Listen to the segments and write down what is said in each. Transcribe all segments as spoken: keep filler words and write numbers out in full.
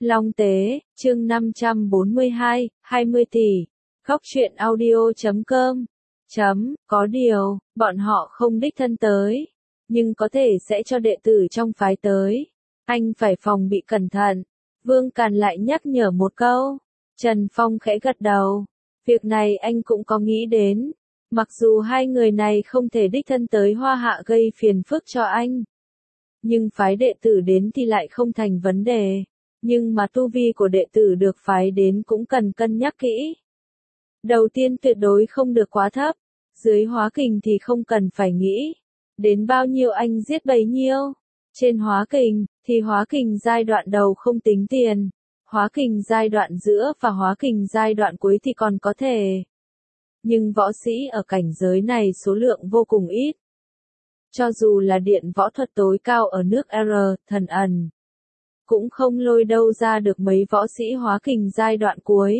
Long Tế, chương năm trăm bốn mươi hai, hai mươi tỷ. Góc truyện audio chấm com. Chấm, có điều, bọn họ không đích thân tới, nhưng có thể sẽ cho đệ tử trong phái tới. Anh phải phòng bị cẩn thận. Vương Càn lại nhắc nhở một câu. Trần Phong khẽ gật đầu. Việc này anh cũng có nghĩ đến. Mặc dù hai người này không thể đích thân tới Hoa Hạ gây phiền phức cho anh, nhưng phái đệ tử đến thì lại không thành vấn đề. Nhưng mà tu vi của đệ tử được phái đến cũng cần cân nhắc kỹ. Đầu tiên tuyệt đối không được quá thấp. Dưới hóa kình thì không cần phải nghĩ. Đến bao nhiêu anh giết bấy nhiêu. Trên hóa kình, thì hóa kình giai đoạn đầu không tính tiền. Hóa kình giai đoạn giữa và hóa kình giai đoạn cuối thì còn có thể. Nhưng võ sĩ ở cảnh giới này số lượng vô cùng ít. Cho dù là điện võ thuật tối cao ở nước R, thần ẩn, cũng không lôi đâu ra được mấy võ sĩ hóa kình giai đoạn cuối.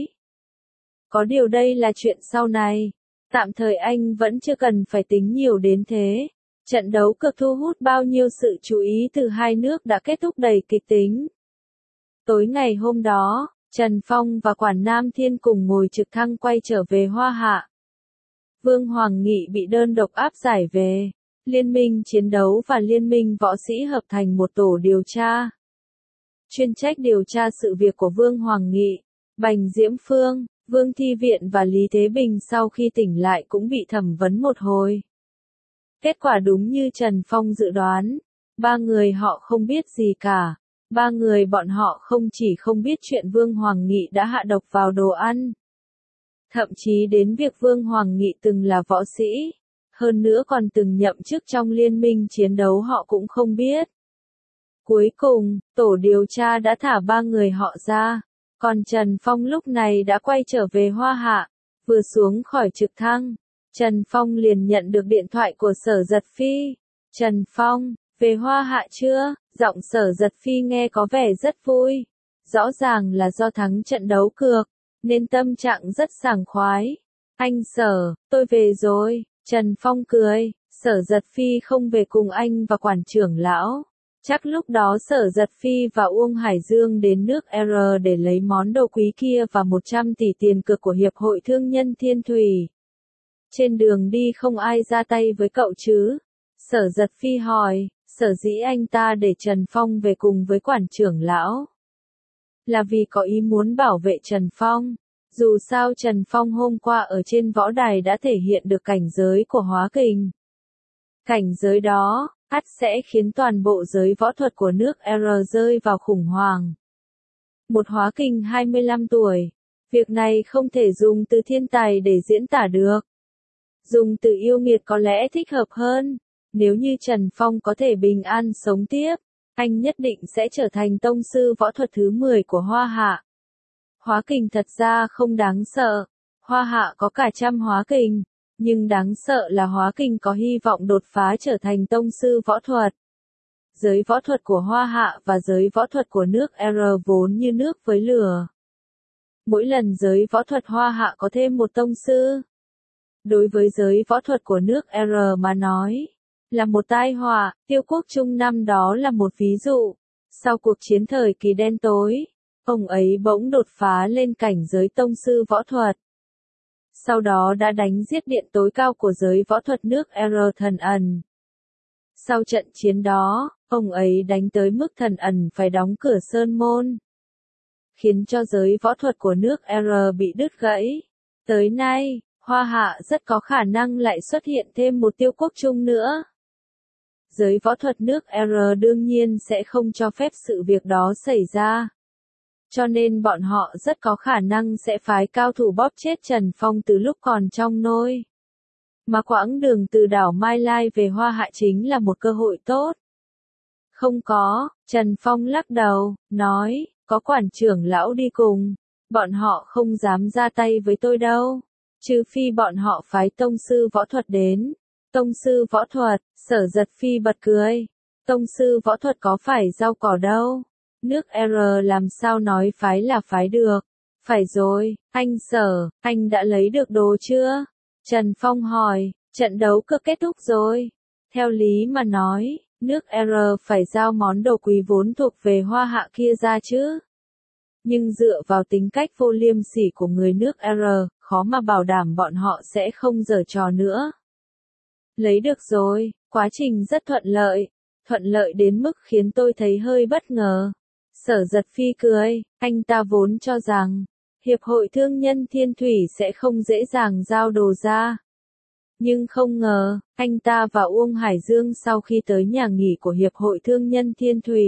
Có điều đây là chuyện sau này. Tạm thời anh vẫn chưa cần phải tính nhiều đến thế. Trận đấu cực thu hút bao nhiêu sự chú ý từ hai nước đã kết thúc đầy kịch tính. Tối ngày hôm đó, Trần Phong và Quản Nam Thiên cùng ngồi trực thăng quay trở về Hoa Hạ. Vương Hoàng Nghị bị đơn độc áp giải về. Liên minh chiến đấu và liên minh võ sĩ hợp thành một tổ điều tra, chuyên trách điều tra sự việc của Vương Hoàng Nghị. Bành Diễm Phương, Vương Thi Viện và Lý Thế Bình sau khi tỉnh lại cũng bị thẩm vấn một hồi. Kết quả đúng như Trần Phong dự đoán. Ba người họ không biết gì cả. Ba người bọn họ không chỉ không biết chuyện Vương Hoàng Nghị đã hạ độc vào đồ ăn, thậm chí đến việc Vương Hoàng Nghị từng là võ sĩ, hơn nữa còn từng nhậm chức trong liên minh chiến đấu họ cũng không biết. Cuối cùng, tổ điều tra đã thả ba người họ ra, còn Trần Phong lúc này đã quay trở về Hoa Hạ. Vừa xuống khỏi trực thăng, Trần Phong liền nhận được điện thoại của Sở Giật Phi. Trần Phong, về Hoa Hạ chưa? Giọng Sở Giật Phi nghe có vẻ rất vui. Rõ ràng là do thắng trận đấu cược, nên tâm trạng rất sảng khoái. Anh Sở, tôi về rồi. Trần Phong cười. Sở Giật Phi không về cùng anh và Quản trưởng lão. Chắc lúc đó Sở Giật Phi và Uông Hải Dương đến nước R để lấy món đồ quý kia và một trăm tỷ tiền cược của Hiệp hội Thương nhân Thiên Thủy. Trên đường đi không ai ra tay với cậu chứ? Sở Giật Phi hỏi. Sở dĩ anh ta để Trần Phong về cùng với Quản trưởng lão là vì có ý muốn bảo vệ Trần Phong. Dù sao Trần Phong hôm qua ở trên võ đài đã thể hiện được cảnh giới của hóa kình. Cảnh giới đó, ắt sẽ khiến toàn bộ giới võ thuật của nước R rơi vào khủng hoảng. Một hóa kình hai mươi lăm tuổi. Việc này không thể dùng từ thiên tài để diễn tả được. Dùng từ yêu nghiệt có lẽ thích hợp hơn. Nếu như Trần Phong có thể bình an sống tiếp, anh nhất định sẽ trở thành tông sư võ thuật thứ mười của Hoa Hạ. Hóa kình thật ra không đáng sợ. Hoa Hạ có cả trăm hóa kình, nhưng đáng sợ là hóa kình có hy vọng đột phá trở thành tông sư võ thuật. Giới võ thuật của Hoa Hạ và giới võ thuật của nước R vốn như nước với lửa. Mỗi lần giới võ thuật Hoa Hạ có thêm một tông sư, đối với giới võ thuật của nước R mà nói, là một tai họa. Tiêu Quốc Trung năm đó là một ví dụ. Sau cuộc chiến thời kỳ đen tối, ông ấy bỗng đột phá lên cảnh giới tông sư võ thuật. Sau đó đã đánh giết điện tối cao của giới võ thuật nước R thần ẩn. Sau trận chiến đó, ông ấy đánh tới mức thần ẩn phải đóng cửa sơn môn, khiến cho giới võ thuật của nước R bị đứt gãy. Tới nay, Hoa Hạ rất có khả năng lại xuất hiện thêm một Tiêu Quốc Trung nữa. Giới võ thuật nước R đương nhiên sẽ không cho phép sự việc đó xảy ra. Cho nên bọn họ rất có khả năng sẽ phái cao thủ bóp chết Trần Phong từ lúc còn trong nôi. Mà quãng đường từ đảo Mai Lai về Hoa Hạ chính là một cơ hội tốt. Không có, Trần Phong lắc đầu, nói, có Quản trưởng lão đi cùng, bọn họ không dám ra tay với tôi đâu. Trừ phi bọn họ phái tông sư võ thuật đến. Tông sư võ thuật, Sở Giật Phi bật cười. Tông sư võ thuật có phải rau cỏ đâu. Nước R làm sao nói phái là phái được. Phải rồi, anh Sở, anh đã lấy được đồ chưa? Trần Phong hỏi, trận đấu cực kết thúc rồi. Theo lý mà nói, nước R phải giao món đồ quý vốn thuộc về Hoa Hạ kia ra chứ. Nhưng dựa vào tính cách vô liêm sỉ của người nước R, khó mà bảo đảm bọn họ sẽ không giở trò nữa. Lấy được rồi, quá trình rất thuận lợi, thuận lợi đến mức khiến tôi thấy hơi bất ngờ. Sở Giật Phi cười, anh ta vốn cho rằng, Hiệp hội Thương nhân Thiên Thủy sẽ không dễ dàng giao đồ ra. Nhưng không ngờ, anh ta và Uông Hải Dương sau khi tới nhà nghỉ của Hiệp hội Thương nhân Thiên Thủy.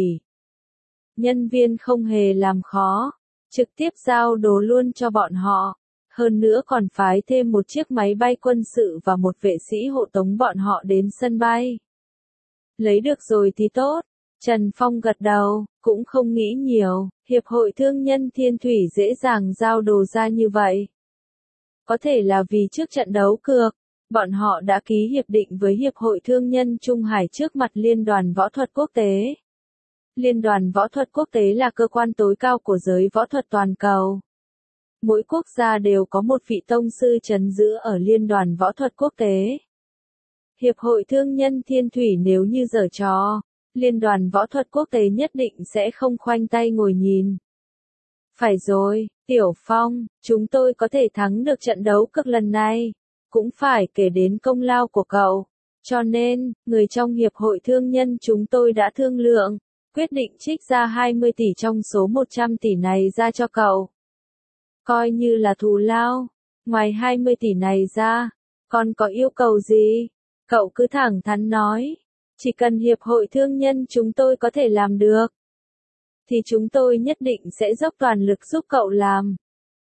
Nhân viên không hề làm khó, trực tiếp giao đồ luôn cho bọn họ. Hơn nữa còn phái thêm một chiếc máy bay quân sự và một vệ sĩ hộ tống bọn họ đến sân bay. Lấy được rồi thì tốt. Trần Phong gật đầu, cũng không nghĩ nhiều, Hiệp hội Thương nhân Thiên Thủy dễ dàng giao đồ ra như vậy. Có thể là vì trước trận đấu cược, bọn họ đã ký hiệp định với Hiệp hội Thương nhân Trung Hải trước mặt Liên đoàn Võ thuật Quốc tế. Liên đoàn Võ thuật Quốc tế là cơ quan tối cao của giới võ thuật toàn cầu. Mỗi quốc gia đều có một vị tông sư trấn giữ ở Liên đoàn Võ thuật Quốc tế. Hiệp hội Thương nhân Thiên Thủy nếu như giở trò, Liên đoàn Võ thuật Quốc tế nhất định sẽ không khoanh tay ngồi nhìn. Phải rồi, Tiểu Phong, chúng tôi có thể thắng được trận đấu cực lần này, cũng phải kể đến công lao của cậu. Cho nên, người trong Hiệp hội Thương nhân chúng tôi đã thương lượng, quyết định trích ra hai mươi tỷ trong số một trăm tỷ này ra cho cậu. Coi như là thù lao. Ngoài hai mươi tỷ này ra, còn có yêu cầu gì? Cậu cứ thẳng thắn nói. Chỉ cần Hiệp hội Thương nhân chúng tôi có thể làm được, thì chúng tôi nhất định sẽ dốc toàn lực giúp cậu làm.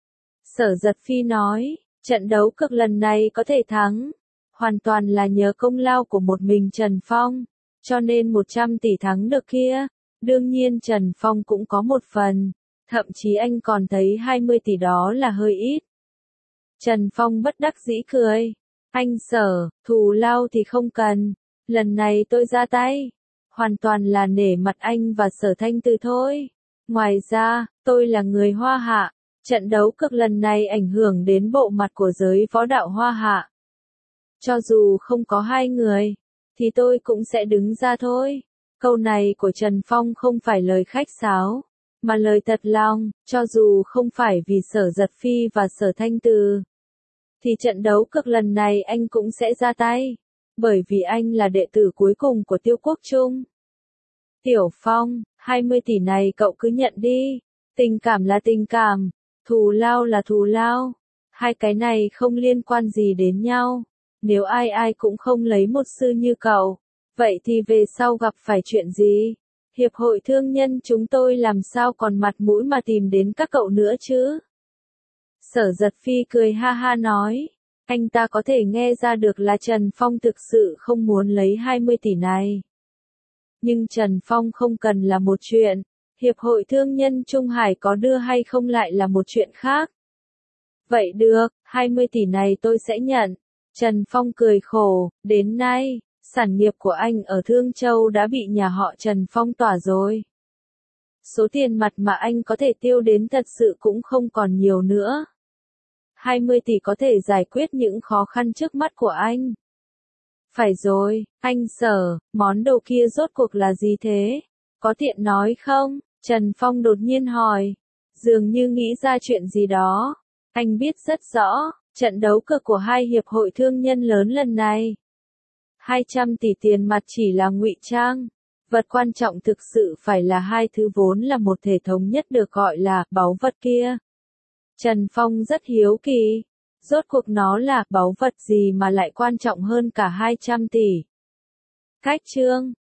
Sở Giật Phi nói, trận đấu cực lần này có thể thắng, hoàn toàn là nhờ công lao của một mình Trần Phong, cho nên một trăm tỷ thắng được kia, đương nhiên Trần Phong cũng có một phần, thậm chí anh còn thấy hai mươi tỷ đó là hơi ít. Trần Phong bất đắc dĩ cười, anh Sở, thù lao thì không cần, lần này tôi ra tay, hoàn toàn là nể mặt anh và Sở Thanh Từ thôi. Ngoài ra, tôi là người Hoa Hạ, trận đấu cực lần này ảnh hưởng đến bộ mặt của giới võ đạo Hoa Hạ. Cho dù không có hai người, thì tôi cũng sẽ đứng ra thôi. Câu này của Trần Phong không phải lời khách sáo, mà lời thật lòng, cho dù không phải vì Sở Giật Phi và Sở Thanh Từ, thì trận đấu cực lần này anh cũng sẽ ra tay, bởi vì anh là đệ tử cuối cùng của Tiêu Quốc Trung. Tiểu Phong, hai mươi tỷ này cậu cứ nhận đi, tình cảm là tình cảm, thù lao là thù lao, hai cái này không liên quan gì đến nhau, nếu ai ai cũng không lấy một sư như cậu, vậy thì về sau gặp phải chuyện gì? Hiệp hội Thương nhân chúng tôi làm sao còn mặt mũi mà tìm đến các cậu nữa chứ? Sở Giật Phi cười ha ha nói, anh ta có thể nghe ra được là Trần Phong thực sự không muốn lấy hai mươi tỷ này. Nhưng Trần Phong không cần là một chuyện, Hiệp hội Thương nhân Trung Hải có đưa hay không lại là một chuyện khác. Vậy được, hai mươi tỷ này tôi sẽ nhận. Trần Phong cười khổ, đến nay, sản nghiệp của anh ở Thương Châu đã bị nhà họ Trần phong tỏa rồi. Số tiền mặt mà anh có thể tiêu đến thật sự cũng không còn nhiều nữa. hai mươi tỷ có thể giải quyết những khó khăn trước mắt của anh. Phải rồi, anh Sở, món đồ kia rốt cuộc là gì thế? Có tiện nói không? Trần Phong đột nhiên hỏi. Dường như nghĩ ra chuyện gì đó. Anh biết rất rõ, trận đấu cược của hai hiệp hội thương nhân lớn lần này. hai trăm tỷ tiền mặt chỉ là ngụy trang. Vật quan trọng thực sự phải là hai thứ vốn là một thể thống nhất được gọi là báu vật kia. Trần Phong rất hiếu kỳ. Rốt cuộc nó là báu vật gì mà lại quan trọng hơn cả hai trăm tỷ? Cách chương